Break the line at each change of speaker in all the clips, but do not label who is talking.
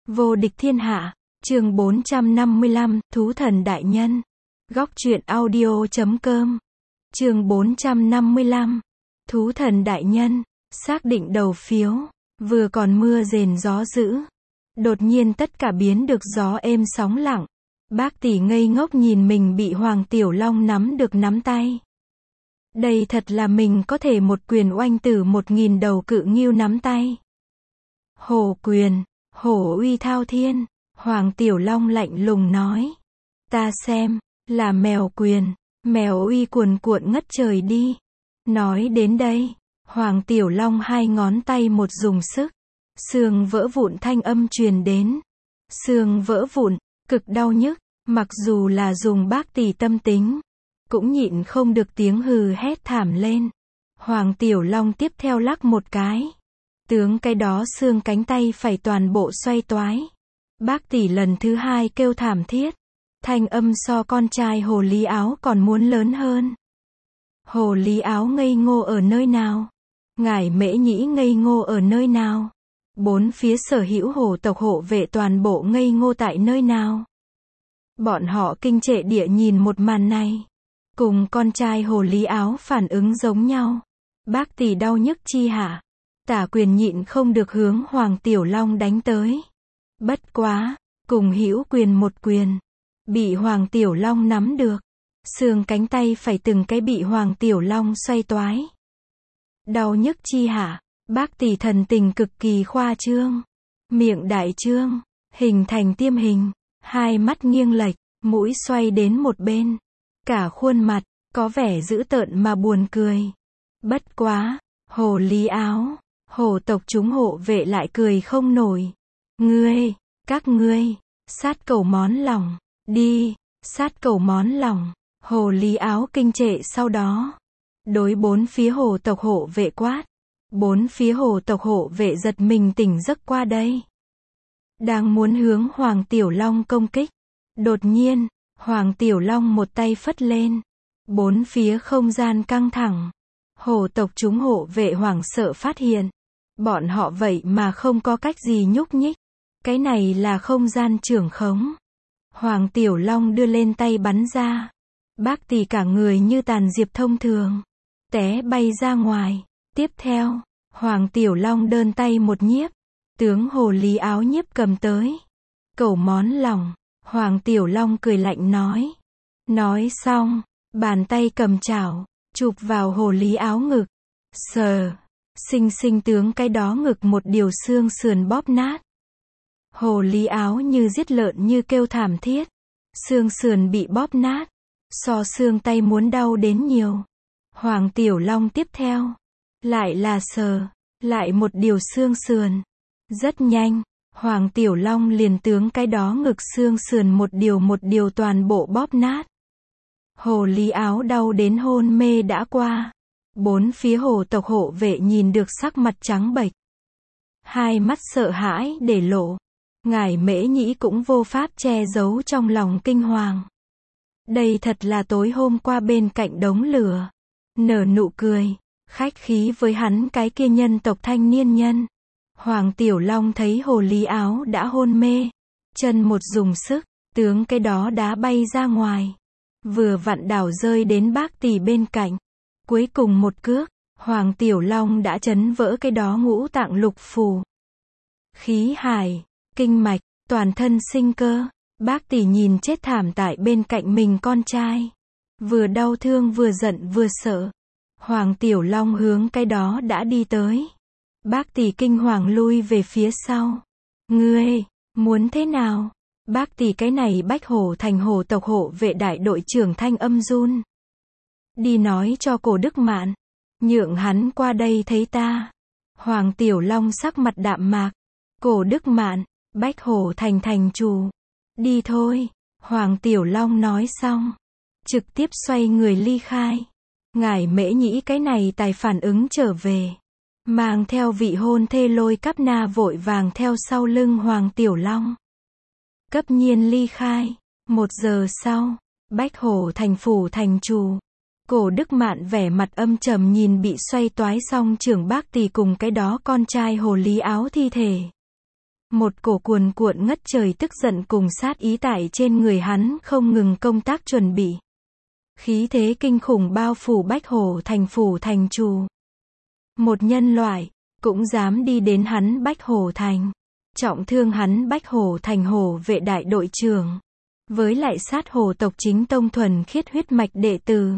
Vô địch thiên hạ, chương 455, Thú thần đại nhân. Góc truyện audio.com. Chương 455, Thú thần đại nhân. Xác định đầu phiếu, vừa còn mưa rền gió dữ. Đột nhiên tất cả biến được gió êm sóng lặng. Bác tỷ ngây ngốc nhìn mình bị Hoàng Tiểu Long nắm được nắm tay. Đây thật là mình có thể một quyền oanh tử 1000 đầu cự ngưu nắm tay. Hổ quyền, hổ uy thao thiên, Hoàng Tiểu Long lạnh lùng nói. Ta xem, là mèo quyền, mèo uy cuồn cuộn ngất trời đi. Nói đến đây, Hoàng Tiểu Long hai ngón tay một dùng sức. Xương vỡ vụn thanh âm truyền đến. Xương vỡ vụn, cực đau nhức, mặc dù là dùng bác tỷ tâm tính. Cũng nhịn không được tiếng hừ hét thảm lên. Hoàng Tiểu Long tiếp theo lắc một cái. Tướng cái đó xương cánh tay phải toàn bộ xoay toái. Bác tỷ lần thứ hai kêu thảm thiết. Thanh âm so con trai hồ ly áo còn muốn lớn hơn. Hồ ly áo ngây ngô ở nơi nào? Ngải Mễ Nhĩ ngây ngô ở nơi nào? Bốn phía sở hữu hổ tộc hộ vệ toàn bộ ngây ngô tại nơi nào? Bọn họ kinh trệ địa nhìn một màn này. Cùng con trai hồ ly áo phản ứng giống nhau. Bác tỷ đau nhức chi hả? Tả quyền nhịn không được hướng Hoàng Tiểu Long đánh tới. Bất quá, cùng hữu quyền một quyền. Bị Hoàng Tiểu Long nắm được. Xương cánh tay phải từng cái bị Hoàng Tiểu Long xoay toái. Đau nhức chi hả? Bác tỷ thần tình cực kỳ khoa trương. Miệng đại trương, hình thành tiêm hình. Hai mắt nghiêng lệch, mũi xoay đến một bên. Cả khuôn mặt, có vẻ dữ tợn mà buồn cười. Bất quá, hồ ly áo, hổ tộc chúng hộ vệ lại cười không nổi. Ngươi, các ngươi, sát cầu món lòng, đi, sát cầu món lòng. Hồ ly áo kinh trệ sau đó. Đối bốn phía hổ tộc hộ vệ quát. Bốn phía hổ tộc hộ vệ giật mình tỉnh giấc qua đây. Đang muốn hướng Hoàng Tiểu Long công kích. Đột nhiên, Hoàng Tiểu Long một tay phất lên. Bốn phía không gian căng thẳng. Hổ tộc chúng hộ vệ hoảng sợ phát hiện. Bọn họ vậy mà không có cách gì nhúc nhích. Cái này là không gian trưởng khống. Hoàng Tiểu Long đưa lên tay bắn ra. Bác tỷ cả người như tàn diệp thông thường. Té bay ra ngoài. Tiếp theo, Hoàng Tiểu Long đơn tay một nhiếp. Tướng hồ ly áo nhiếp cầm tới. Cẩu món lòng. Hoàng Tiểu Long cười lạnh nói. Nói xong, bàn tay cầm chảo, chụp vào hồ ly áo ngực. Sờ. Xinh xinh tướng cái đó ngực một điều xương sườn bóp nát. Hồ ly áo như giết lợn như kêu thảm thiết. Xương sườn bị bóp nát. So xương tay muốn đau đến nhiều. Hoàng Tiểu Long tiếp theo. Lại là sờ. Lại một điều xương sườn. Rất nhanh. Hoàng Tiểu Long liền tướng cái đó ngực xương sườn một điều toàn bộ bóp nát. Hồ ly áo đau đến hôn mê đã qua. Bốn phía hổ tộc hộ vệ nhìn được sắc mặt trắng bệch. Hai mắt sợ hãi để lộ. Ngải Mễ Nhĩ cũng vô pháp che giấu trong lòng kinh hoàng. Đây thật là tối hôm qua bên cạnh đống lửa. Nở nụ cười, khách khí với hắn cái kia nhân tộc thanh niên nhân. Hoàng Tiểu Long thấy hồ ly áo đã hôn mê. Chân một dùng sức, tướng cái đó đá bay ra ngoài. Vừa vặn đảo rơi đến bác tỷ bên cạnh. Cuối cùng một cước, Hoàng Tiểu Long đã chấn vỡ cái đó ngũ tạng lục phủ. Khí hải, kinh mạch, toàn thân sinh cơ. Bác tỷ nhìn chết thảm tại bên cạnh mình con trai. Vừa đau thương vừa giận vừa sợ. Hoàng Tiểu Long hướng cái đó đã đi tới. Bác tỷ kinh hoàng lui về phía sau. Ngươi, muốn thế nào? Bác tỷ cái này Bách Hổ thành hổ tộc hộ vệ đại đội trưởng thanh âm run. Đi nói cho Cổ Đức Mạn. Nhượng hắn qua đây thấy ta. Hoàng Tiểu Long sắc mặt đạm mạc. Cổ Đức Mạn, Bách Hổ thành thành chủ. Đi thôi. Hoàng Tiểu Long nói xong. Trực tiếp xoay người ly khai. Ngải Mễ Nhĩ cái này tài phản ứng trở về. Mang theo vị hôn thê Lôi Cáp Na vội vàng theo sau lưng Hoàng Tiểu Long. Cấp nhiên ly khai. 1 giờ sau, Bách Hổ thành phủ thành chủ. Cổ Đức Mạn vẻ mặt âm trầm nhìn bị xoay toái xong trưởng bác tỷ cùng cái đó con trai hồ ly áo thi thể. Một cổ cuồn cuộn ngất trời tức giận cùng sát ý tại trên người hắn không ngừng công tác chuẩn bị. Khí thế kinh khủng bao phủ Bách Hổ Thành phủ thành chủ. Một nhân loại, cũng dám đi đến hắn Bách Hổ Thành. Trọng thương hắn Bách Hổ Thành hổ vệ đại đội trưởng. Với lại sát hổ tộc chính tông thuần khiết huyết mạch đệ tử.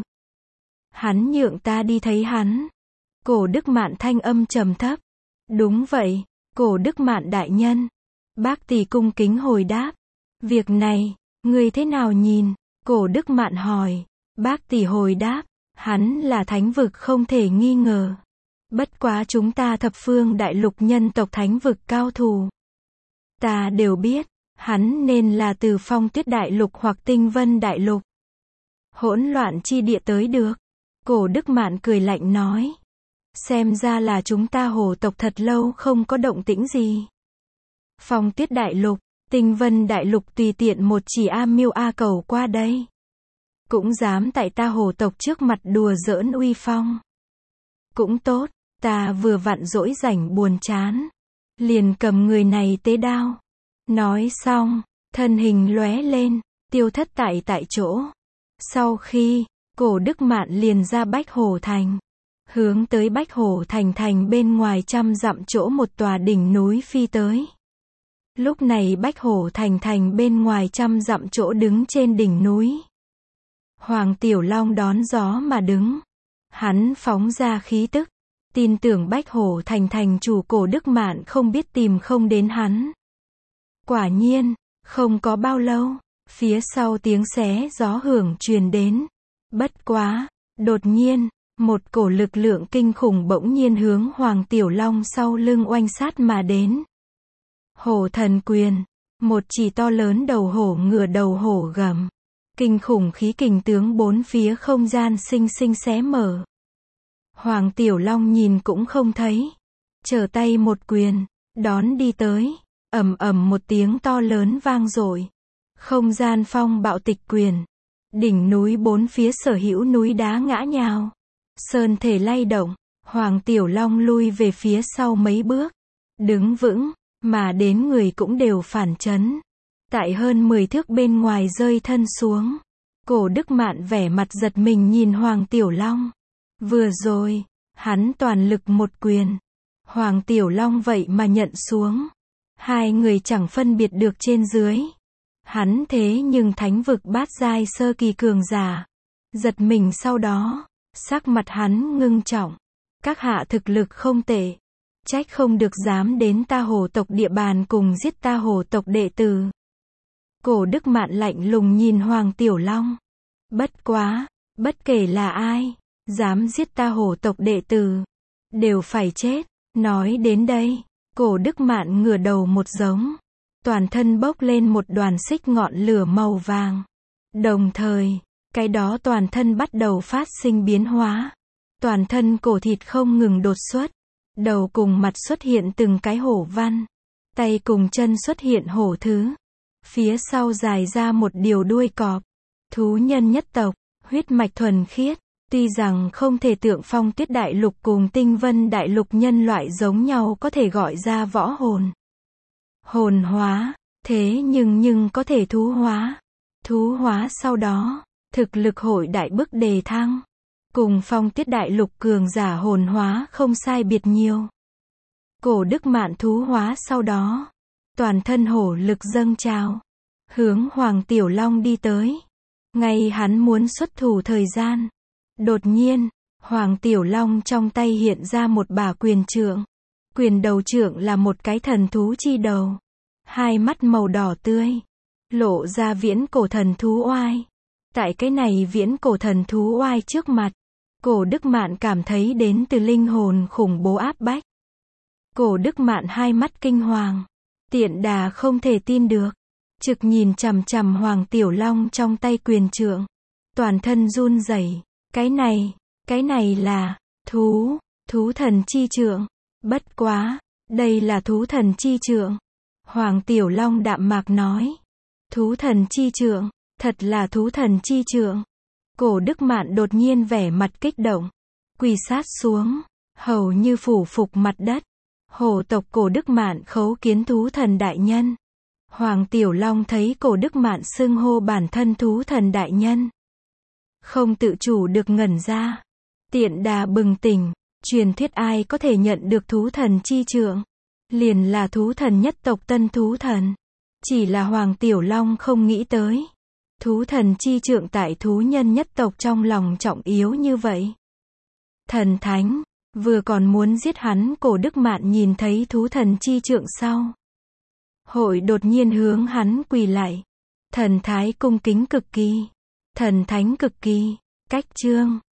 Hắn nhượng ta đi thấy hắn. Cổ Đức Mạn thanh âm trầm thấp. Đúng vậy, Cổ Đức Mạn đại nhân. Bác tỷ cung kính hồi đáp. Việc này, người thế nào nhìn? Cổ Đức Mạn hỏi. Bác tỷ hồi đáp. Hắn là thánh vực không thể nghi ngờ. Bất quá chúng ta thập phương đại lục nhân tộc thánh vực cao thủ. Ta đều biết, hắn nên là từ Phong Tuyết đại lục hoặc Tinh Vân đại lục. Hỗn loạn chi địa tới được. Cổ Đức Mạn cười lạnh nói. Xem ra là chúng ta hổ tộc thật lâu không có động tĩnh gì. Phong Tuyết đại lục, Tinh Vân đại lục tùy tiện một chỉ A Miêu A Cầu qua đây. Cũng dám tại ta hổ tộc trước mặt đùa giỡn uy phong. Cũng tốt, ta vừa vặn rỗi rảnh buồn chán. Liền cầm người này tế đao. Nói xong, thân hình lóe lên, tiêu thất tại chỗ. Sau khi, Cổ Đức Mạn liền ra Bách Hổ Thành. Hướng tới Bách Hổ Thành thành bên ngoài 100 dặm chỗ một tòa đỉnh núi phi tới. Lúc này Bách Hổ Thành thành bên ngoài 100 dặm chỗ đứng trên đỉnh núi. Hoàng Tiểu Long đón gió mà đứng. Hắn phóng ra khí tức. Tin tưởng Bách Hổ Thành thành chủ Cổ Đức Mạn không biết tìm không đến hắn. Quả nhiên, không có bao lâu, phía sau tiếng xé gió hưởng truyền đến. Bất quá, đột nhiên, một cổ lực lượng kinh khủng bỗng nhiên hướng Hoàng Tiểu Long sau lưng oanh sát mà đến. Hổ thần quyền, một chỉ to lớn đầu hổ ngửa đầu hổ gầm. Kinh khủng khí kình tướng bốn phía không gian sinh sinh xé mở. Hoàng Tiểu Long nhìn cũng không thấy. Trở tay một quyền, đón đi tới. Ầm ầm một tiếng to lớn vang dội. Không gian phong bạo tịch quyền. Đỉnh núi bốn phía sở hữu núi đá ngã nhào. Sơn thể lay động. Hoàng Tiểu Long lui về phía sau mấy bước. Đứng vững, mà đến người cũng đều phản chấn. Tại hơn 10 thước bên ngoài rơi thân xuống. Cổ Đức Mạn vẻ mặt giật mình nhìn Hoàng Tiểu Long. Vừa rồi, hắn toàn lực một quyền. Hoàng Tiểu Long vậy mà nhận xuống. Hai người chẳng phân biệt được trên dưới. Hắn thế nhưng thánh vực bát giai sơ kỳ cường giả. Giật mình sau đó, sắc mặt hắn ngưng trọng. Các hạ thực lực không tệ. Trách không được dám đến ta hổ tộc địa bàn cùng giết ta hổ tộc đệ tử. Cổ Đức Mạn lạnh lùng nhìn Hoàng Tiểu Long. Bất quá, bất kể là ai, dám giết ta hổ tộc đệ tử, đều phải chết. Nói đến đây, Cổ Đức Mạn ngửa đầu một giống. Toàn thân bốc lên một đoàn xích ngọn lửa màu vàng. Đồng thời, cái đó toàn thân bắt đầu phát sinh biến hóa. Toàn thân cổ thịt không ngừng đột xuất. Đầu cùng mặt xuất hiện từng cái hổ văn. Tay cùng chân xuất hiện hổ thứ. Phía sau dài ra một điều đuôi cọp. Thú nhân nhất tộc, huyết mạch thuần khiết. Tuy rằng không thể tượng Phong Tuyết đại lục cùng Tinh Vân đại lục nhân loại giống nhau có thể gọi ra võ hồn. Hồn hóa, thế nhưng có thể thú hóa. Thú hóa sau đó, thực lực hội đại bức đề thăng. Cùng Phong Tuyết đại lục cường giả hồn hóa không sai biệt nhiều. Cổ Đức Mạn thú hóa sau đó, toàn thân hổ lực dâng trào, hướng Hoàng Tiểu Long đi tới. Ngay hắn muốn xuất thủ thời gian, đột nhiên, Hoàng Tiểu Long trong tay hiện ra một bả quyền trượng. Quyền đầu trượng là một cái thần thú chi đầu. Hai mắt màu đỏ tươi, lộ ra viễn cổ thần thú oai. Tại cái này viễn cổ thần thú oai trước mặt, Cổ Đức Mạn cảm thấy đến từ linh hồn khủng bố áp bách. Cổ Đức Mạn hai mắt kinh hoàng, tiện đà không thể tin được. Trực nhìn chằm chằm Hoàng Tiểu Long trong tay quyền trượng. Toàn thân run rẩy. Cái này là thú thần chi trượng. Bất quá, đây là thú thần chi trượng. Hoàng Tiểu Long đạm mạc nói. Thú thần chi trượng, thật là thú thần chi trượng. Cổ Đức Mạn đột nhiên vẻ mặt kích động. Quỳ sát xuống, hầu như phủ phục mặt đất. Hổ tộc Cổ Đức Mạn khấu kiến thú thần đại nhân. Hoàng Tiểu Long thấy Cổ Đức Mạn xưng hô bản thân thú thần đại nhân, không tự chủ được ngẩn ra. Tiện đà bừng tỉnh, truyền thuyết ai có thể nhận được thú thần chi trượng, liền là thú thần nhất tộc Tân Thú Thần. Chỉ là Hoàng Tiểu Long không nghĩ tới, thú thần chi trượng tại thú nhân nhất tộc trong lòng trọng yếu như vậy. Thần thánh, vừa còn muốn giết hắn, Cổ Đức Mạn nhìn thấy thú thần chi trượng sau, hội đột nhiên hướng hắn quỳ lại. Thần thái cung kính cực kỳ, thần thánh cực kỳ. Cách chương